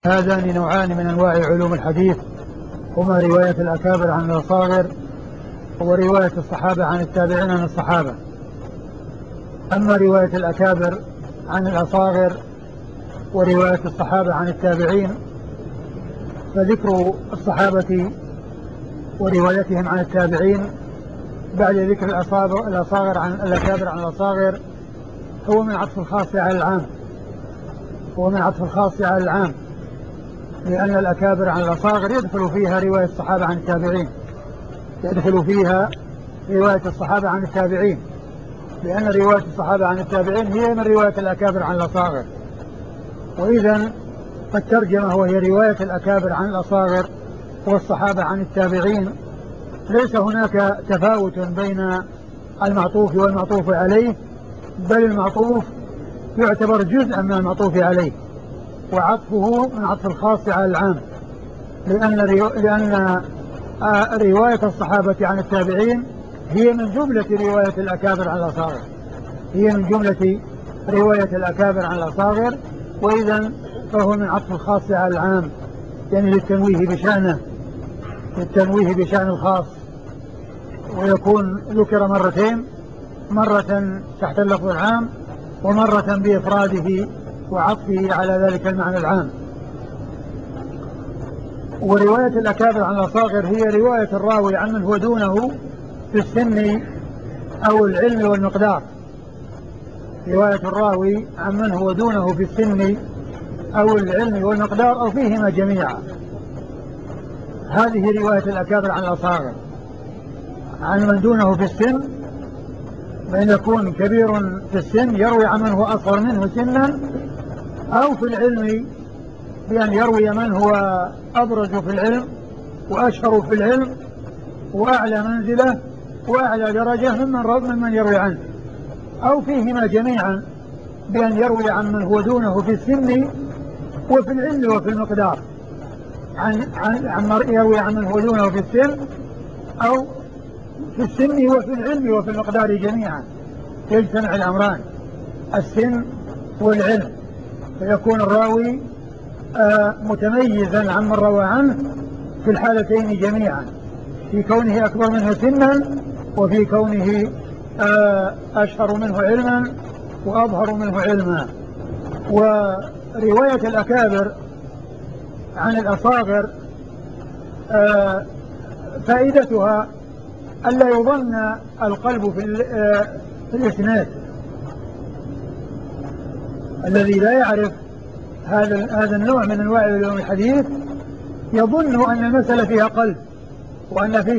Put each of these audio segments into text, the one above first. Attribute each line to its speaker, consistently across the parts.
Speaker 1: هذان نوعان من أنواع علوم الحديث، هما رواية الأكابر عن الأصاغر ورواية الصحابة عن التابعين عن الصحابة. أما رواية الأكابر عن الأصاغر ورواية الصحابة عن التابعين فذكر الصحابة وروايتهم عن التابعين بعد ذكر الأصاغر عن الأكابر عن الأصاغر هو من عطف الخاص على العام، لأن الأكابر عن الأصاغر يدخل فيها رواية الصحابة عن التابعين، لأن رواية الصحابة عن التابعين هي من رواية الأكابر عن الأصاغر. وإذن فالترجمة وهي رواية الأكابر عن الأصاغر والصحابة عن التابعين، ليس هناك تفاوت بين المعطوف والمعطوف عليه، بل المعطوف يعتبر جزءا من المعطوف عليه، وعطفه من عطف الخاص على العام، لأن رواية الصحابة عن التابعين هي من جملة رواية الأكابر عن الأصاغر، وإذن فهو من عطف الخاص على العام، يعني للتنويه بشأن الخاص، ويكون ذكر مرتين، مرة تحت اللفظ العام ومرة بإفراده وعطفه على ذلك المعنى العام. ورواية الأكابر عن الأصاغر هي رواية الراوي عمن هو دونه في السن أو العلم والمقدار، أو فيهما جميعا. هذه رواية الأكابر عن الأصاغر، عن من دونه في السن، بأن يكون كبير في السن يروي عن من هو أصغر منه سنا، أو في العلم بأن يروي من هو أبرز في العلم وأشهر في العلم وأعلى منزلة وأعلى درجة ممن يروي عنه، أو فيهما جميعا، بأن يروي عن من هو دونه في السن وفي العلم وفي المقدار، يروي عن من هو دونه في السن أو في السن وفي العلم وفي المقدار جميعا، يجتمع الأمران، السن والعلم، فيكون الراوي متميزا عمن روى عنه في الحالتين جميعا، في كونه أكبر منه سنا وفي كونه أشهر منه علما وأظهر منه علما. ورواية الأكابر عن الأصاغر فائدتها ألا يظن القلب في الإسناد. الذي لا يعرف هذا النوع من أنواع علوم الحديث يظن أن المسألة فيها قلب، وأن فيه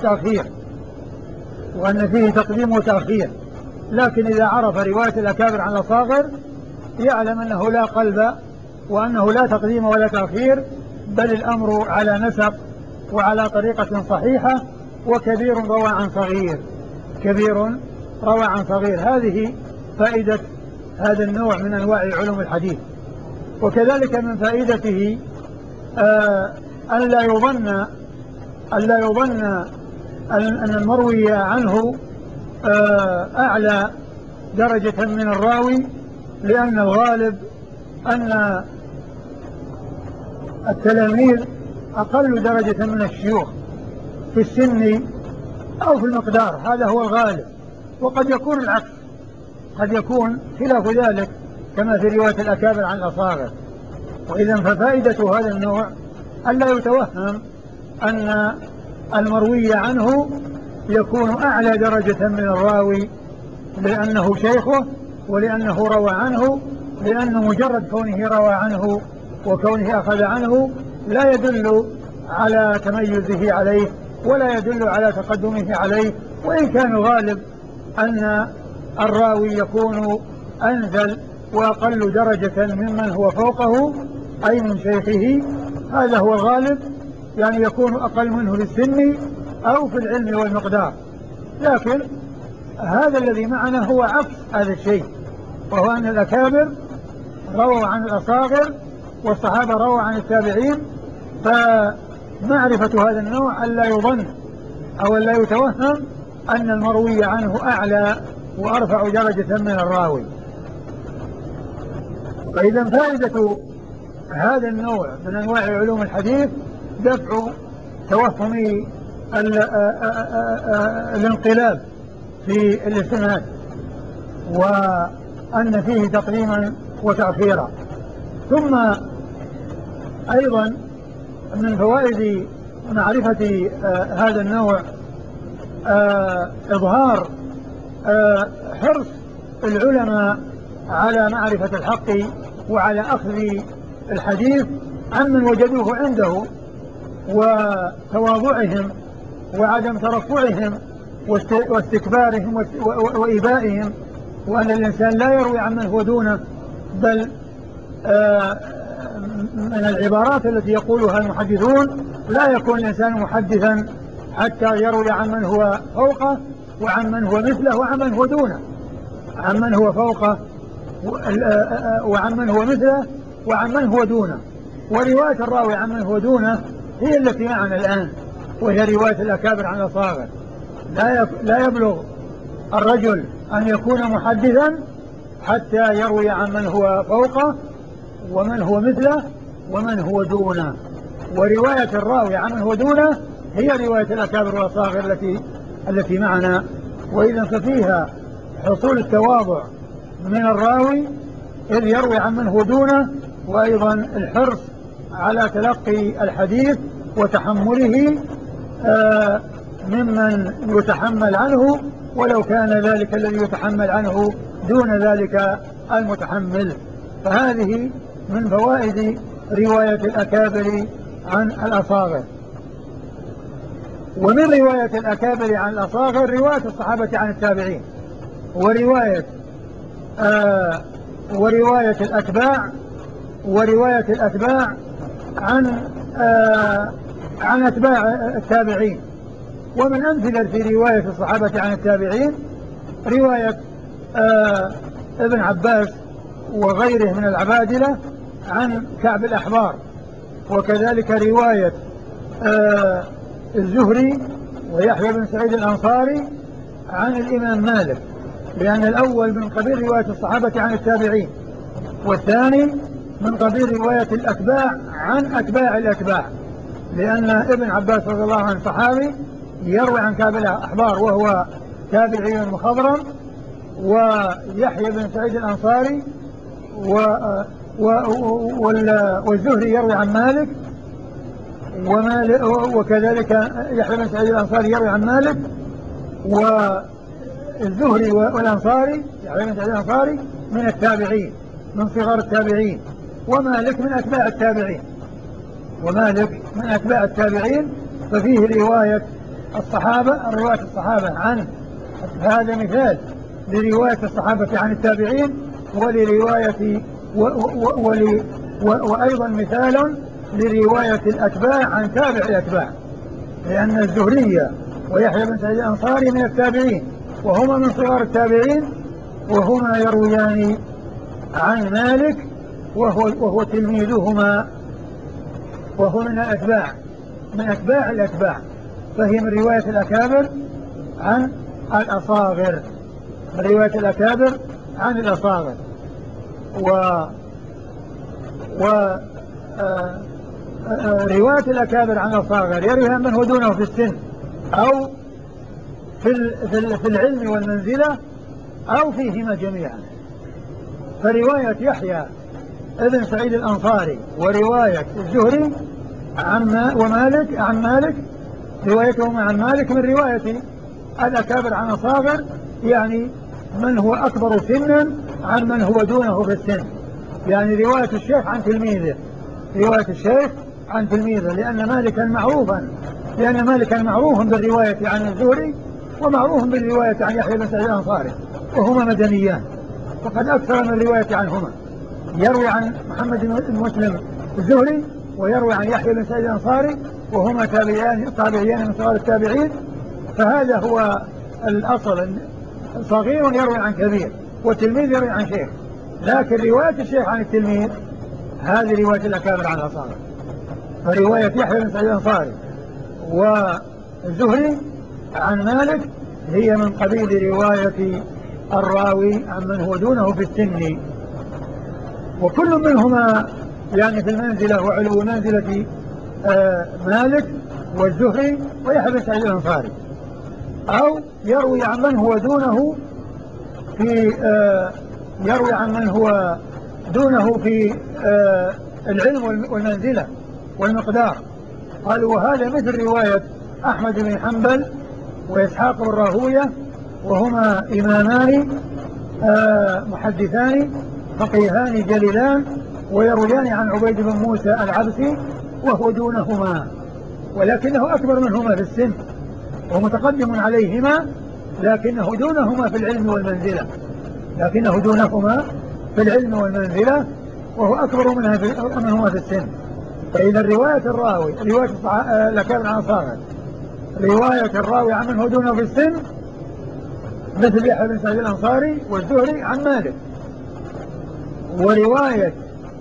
Speaker 1: تقديم وتأخير، لكن إذا عرف رواية الأكابر عن الأصاغر يعلم أنه لا قلب، وأنه لا تقديم ولا تأخير، بل الأمر على نسق وعلى طريقة صحيحة، وكبير روى عن صغير. هذه فائدة هذا النوع من أنواع علوم الحديث. وكذلك من فائدته ألا يظن أن المروي عنه أعلى درجة من الراوي، لأن الغالب أن التلاميذ أقل درجة من الشيوخ في السن أو في المقدار، هذا هو الغالب، وقد يكون العكس، قد يكون خلاف ذلك كما في رواية الأكابر عن الأصاغر. وإذا ففائدة هذا النوع ألا يتوهم أن المروي عنه يكون أعلى درجة من الراوي لأنه شيخه ولأنه روى عنه، لأن مجرد كونه روى عنه وكونه أخذ عنه لا يدل على تميزه عليه ولا يدل على تقدمه عليه، وإن كان الغالب أن الراوي يكون أنزل وأقل درجة ممن هو فوقه أي من شيخه، هذا هو الغالب، يعني يكون أقل منه في السن أو في العلم والمقدار. لكن هذا الذي معنا هو عكس هذا الشيء، وهو أن الأكابر رووا عن الأصاغر والصحابة رووا عن التابعين، فمعرفة هذا النوع ألا يظن أو ألا يتوهم أن المروي عنه أعلى وأرفع درجة من الراوي. فإذا فائدة هذا النوع من أنواع علوم الحديث دفع توهم الانقلاب في الإسناد، وأن فيه تقديما وتأخيرا. ثم أيضا من فوائد معرفة هذا النوع إظهار حرص العلماء على معرفة الحق وعلى أخذ الحديث عمن وجدوه عنده، وتواضعهم وعدم ترفعهم واستكبارهم وإيبائهم، وأن الإنسان لا يروي عمن هو دونه، بل من العبارات التي يقولها المحدثون لا يكون الإنسان محدثا حتى يروي عمن هو فوقه وعمن هو مثله وعمن هو دونه، عمن هو فوقه وعمن هو مثله وعمن هو دونه. ورواية الراوي عمن هو دونه هي التي معنا الآن، وهي رواية الأكابر عن الأصاغر. لا يبلغ الرجل أن يكون محدثا حتى يروي عمن هو فوقه ومن هو مثله ومن هو دونه. ورواية الراوي عمن هو دونه هي رواية الأكابر والأصاغر التي معنا. وإذا ففيها حصول التواضع من الراوي إذ يروي عمن هو دونه، وأيضا الحرص على تلقي الحديث وتحمله ممن يتحمل عنه، ولو كان ذلك الذي يتحمل عنه دون ذلك المتحمل. فهذه من فوائد رواية الأكابر عن الأصاغر. ومن رواية الأكابر عن الأصاغر رواية الصحابة عن التابعين، ورواية الأتباع عن أتباع التابعين. ومن أمثلة في رواية الصحابة عن التابعين رواية ابن عباس وغيره من العبادلة عن كعب الأحبار، وكذلك رواية الزهري ويحيى بن سعيد الأنصاري عن الإمام مالك، لأن الأول من قبيل رواية الصحابة عن التابعين، والثاني من قبيل رواية الأتباع عن أتباع الأتباع، لأن ابن عباس رضي الله عنه صحابي يروي عن كعب الأحبار وهو تابعي مخضرم، ويحيى بن سعيد الأنصاري والزهري يروي عن مالك، وكذلك يحيى بن سعيد الأنصاري يروي عن مالك، والزهري والأنصاري يحيى بن سعيد الأنصاري من التابعين من صغار التابعين، ومالك من أتباع التابعين. ففيه رواية الصحابة عن هذا مثال لرواية الصحابة عن التابعين، ولرواية وأيضا مثال لرواية الأتباع عن تابع الأتباع، لأن الزهري ويحيى بن سعيد الأنصاري من التابعين وهما من صغار التابعين، وهما يرويان عن مالك وهو تلميذهما، وهو من أتباع الأتباع، فهي من رواية الأكابر عن الأصاغر، رواية الأكابر عن الأصاغر يرويها من هو دونه في السن أو في العلم والمنزلة أو فيهما جميعا. فرواية يحيى ابن سعيد الأنصاري ورواية الزهري ومالك عن مالك، روايتهما عن مالك من رواية الأكابر عن الأصاغر، يعني من هو أكبر سنا عن من هو دونه في السن، يعني رواية الشيخ عن تلميذه، لأن مالكا معروفا بالرواية عن الزهري ومعروف بالرواية عن يحيى بن سعيد الأنصاري، وهما مدنيان، وقد أكثر من الرواية عنهما، يروي عن محمد بن مسلم الزهري ويروي عن يحيى بن سعيد الأنصاري، وهما تابعيان من صغار التابعين. فهذا هو الأصل، صغير يروي عن كبير والتلميذ يروي عن شيخ، لكن رواية الشيخ عن التلميذ هذه رواية الأكابر عن الأصاغر. فرواية يحيى بن سعيد الأنصاري والزهري عن مالك هي من قبيل رواية الراوي عن من هو دونه في السن، وكل منهما يعني في المنزلة وعلو منزلة مالك والزهري ويحيى بن سعيد الأنصاري، أو يروي عن من هو دونه في يروي عن من هو دونه في العلم والمنزلة والمقدار. قالوا وهذا مثل رواية أحمد بن حنبل وإسحاق بن راهوية، وهما إمامان محدثان فقيهان جليلان، ويرويان عن عبيد بن موسى العبسي وهو دونهما، ولكنه أكبر منهما في السن ومتقدم عليهما، لكنه دونهما في العلم والمنزلة، وهو أكبر منهما في السن. فإذا رواية الراوي رواية الأكابر عن الصاغر، رواية الراوي عن من هو دونه في السن مثل يحيى بن سعيد الأنصاري والزهري عن مالك، ورواية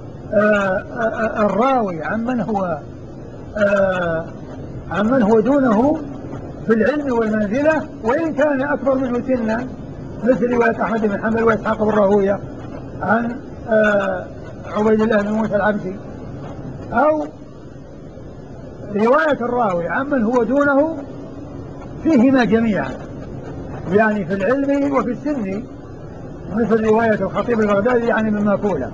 Speaker 1: الراوي عن من هو دونه في العلم والمنزلة وإن كان أكبر منه سنا، مثل رواية أحمد بن حنبل وإسحاق بن راهوية عن عبيد الله بن موسى العبسي، أو رواية الراوي عن من هو دونه فيهما جميعا، يعني في العلم وفي السن، مثل رواية الخطيب البغدادي عن ابن ماكولة،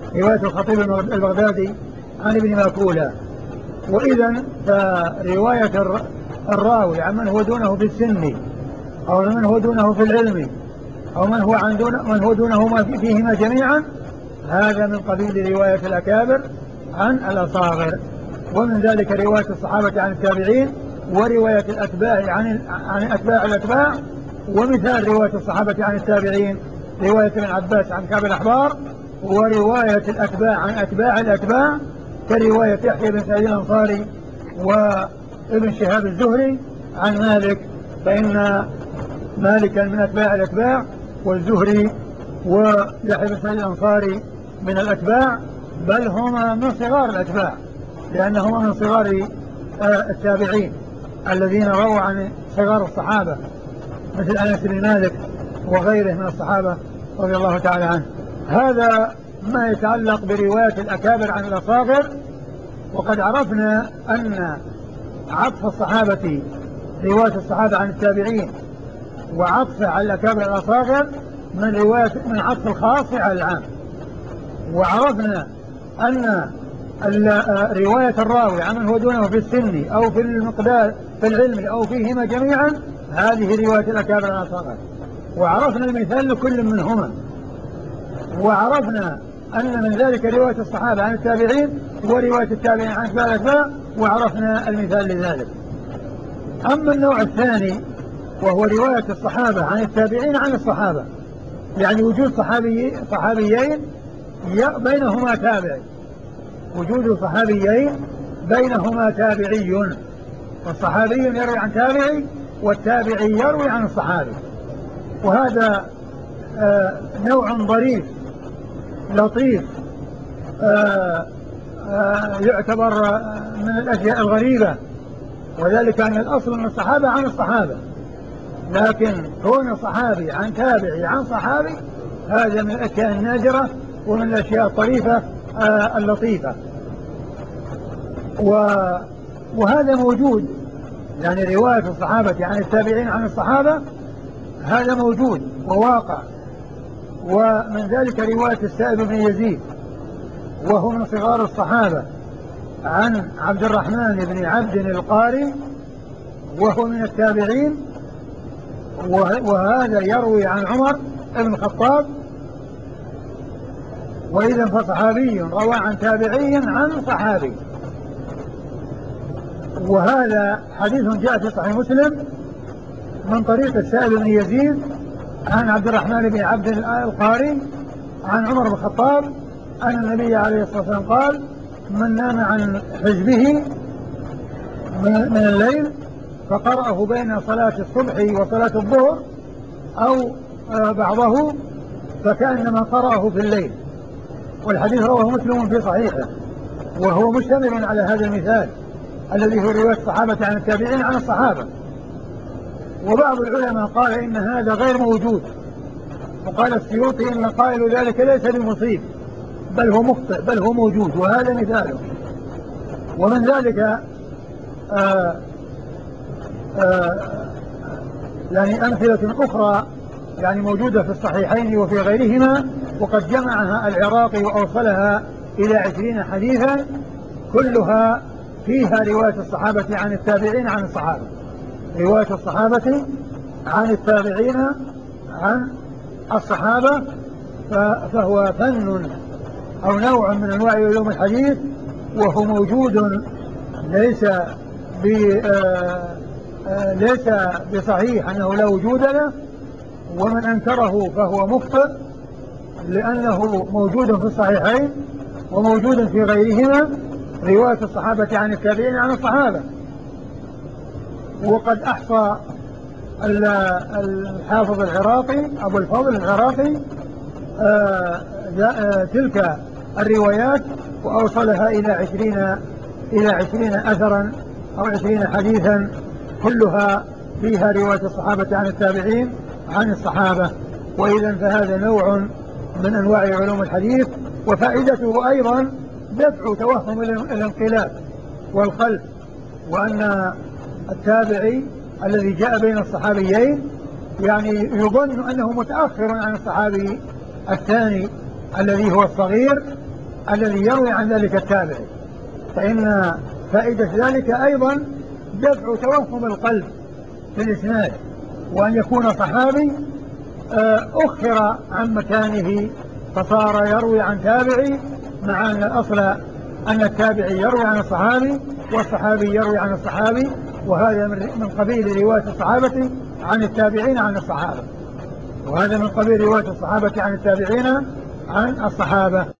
Speaker 1: وإذا فرواية الراوي عن من هو دونه في السن أو من هو دونه في العلم أو من هو دونهما فيهما جميعا، هذا من قبيل رواية الأكابر عن الأصاغر. ومن ذلك رواية الصحابة عن التابعين، ورواية الأتباع عن أتباع الأتباع. ومثال رواية الصحابة عن التابعين رواية ابن عباس عن كعب الأحبار، ورواية الأتباع عن أتباع الأتباع كرواية يحيى بن سعيد الأنصاري وابن شهاب الزهري عن مالك، فإن مالكا من أتباع الأتباع، والزهري ويحيى بن سعيد الأنصاري من الأتباع، بل هما من صغار الأتباع، لأنهما من صغار التابعين الذين رووا عن صغار الصحابة مثل أنس بن مالك وغيره من الصحابة رضي الله تعالى عنه. هذا ما يتعلق برواية الأكابر عن الأصاغر. وقد عرفنا أن عطف الصحابة، رواية الصحابة عن التابعين وعطف على الأكابر عن الأصاغر من عطف الخاص على العام. وعرفنا أن رواية الراوي عن من هو دونه في السن أو في المقدار في العلم أو فيهما جميعا، هذه رواية الأكابر عن الأصاغر. وعرفنا المثال لكل منهما، وعرفنا أن من ذلك رواية الصحابة عن التابعين ورواية التابعين عن أتباع الأتباع، وعرفنا المثال لذلك. أما النوع الثاني وهو رواية الصحابة عن التابعين عن الصحابة، يعني وجود صحابيين بينهما تابعي، والصحابي يروي عن تابعي والتابعي يروي عن الصحابي. وهذا نوع ظريف لطيف، يعتبر من الأشياء الغريبة، وذلك أن الأصل من الصحابة عن الصحابة، لكن كون صحابي عن تابعي عن صحابي هذا من الأشياء النادرة ومن الأشياء الطريفة اللطيفة. وهذا موجود، يعني رواية الصحابة عن التابعين عن الصحابة هذا موجود وواقع. ومن ذلك رواية السائب بن يزيد وهو من صغار الصحابة عن عبد الرحمن بن عبد القاري وهو من التابعين، وهذا يروي عن عمر بن الخطاب. وإذا فصحابي روى عن تابعي عن صحابي. وهذا حديث جاء في صحيح مسلم من طريق السائب بن يزيد عن عبد الرحمن بن عبد القاري عن عمر بن الخطاب أن النبي عليه الصلاة والسلام قال: من نام عن حزبه من الليل فقرأه بين صلاة الصبح وصلاة الظهر أو بعضه فكأنما قرأه في الليل. والحديث رواه مسلم في صحيحه، وهو مشتمل على هذا المثال الذي هو رواية الصحابة عن التابعين عن الصحابة. وبعض العلماء قال إن هذا غير موجود، وقال السيوطي إن قائل ذلك ليس بمصيب، بل هو مخطئ، بل هو موجود، وهذا مثاله. ومن ذلك يعني أمثلة أخرى يعني موجودة في الصحيحين وفي غيرهما، وقد جمعها العراقي وأوصلها إلى 20 حديثا، كلها فيها رواية الصحابة عن التابعين عن الصحابة، رواية الصحابة عن التابعين عن الصحابة. فهو فن أو نوع من أنواع علوم الحديث، وهو موجود، ليس ليس بصحيح أنه لا وجود له، ومن أنكره فهو مخطئ، لأنه موجود في الصحيحين وموجود في غيرهما، رواية الصحابة عن التابعين عن الصحابة. وقد أحصى الحافظ العراقي أبو الفضل العراقي تلك الروايات وأوصلها إلى 20 أثرا أو 20 حديثا، كلها فيها رواية الصحابة عن التابعين عن الصحابة. وإذا فهذا نوع من أنواع علوم الحديث، وفائدته أيضا دفع توهم الانقلاب والخلف، وأن التابعي الذي جاء بين الصحابيين يعني يظن أنه متأخر عن الصحابي الثاني الذي هو الصغير الذي يروي عن ذلك التابعي. فإن فائدة ذلك أيضا دفع توهم القلب في الإسناد، وأن يكون صحابي أخر عن مكانه فصار يروي عن تابعي، مع أن الأصل أن التابعي يروي عن الصحابي والصحابي يروي عن الصحابي، وهذا من قبيل رواية الصحابة عن التابعين عن الصحابة، وهذا من قبيل رواية الصحابة عن التابعين عن الصحابة.